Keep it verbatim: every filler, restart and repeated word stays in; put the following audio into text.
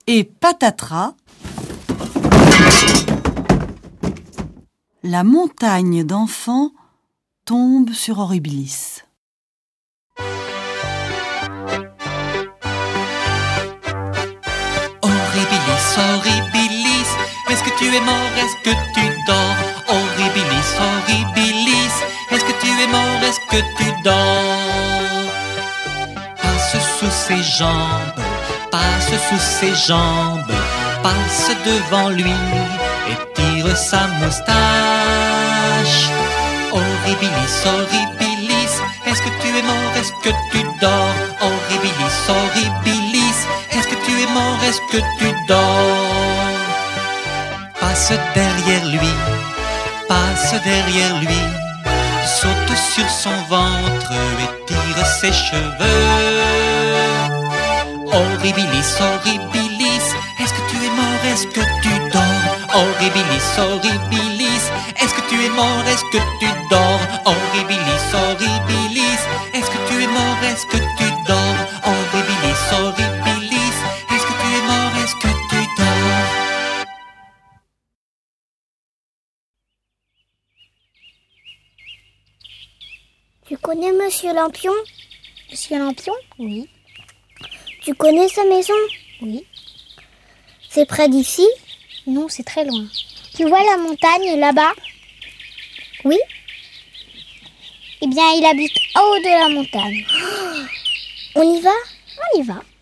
Et patatras, la montagne d'enfants tombe sur Horribilis. Horribilis, Horribilis, est-ce que tu es mort, est-ce que tu dors? Horribilis, Horribilis, est-ce que tu es mort, est-ce que tu dors? Passe sous ses jambes, passe sous ses jambes, passe devant lui et tire sa moustache. Horribilis, Horribilis, est-ce que tu es mort, est-ce que tu dors? Horribilis, Horribilis, est-ce que tu es mort, est-ce que tu dors? Passe derrière lui, passe derrière lui, saute sur son ventre et tire ses cheveux. Horribilis, Horribilis, est-ce que tu es mort, est-ce que tu dors? Horribilis, Horribilis, est-ce que tu es mort, est-ce que tu dors? Horribilis, Horribilis, est-ce que tu es mort, est-ce que tu dors? Horribilis, Horribilis, est-ce que tu es mort, est-ce que tu dors? Tu connais Monsieur Lampion? Monsieur Lampion? Oui. Tu connais sa maison? Oui. C'est près d'ici? Non, c'est très loin. Tu vois la montagne là-bas? Oui. Eh bien, il habite en haut de la montagne. On y va? On y va.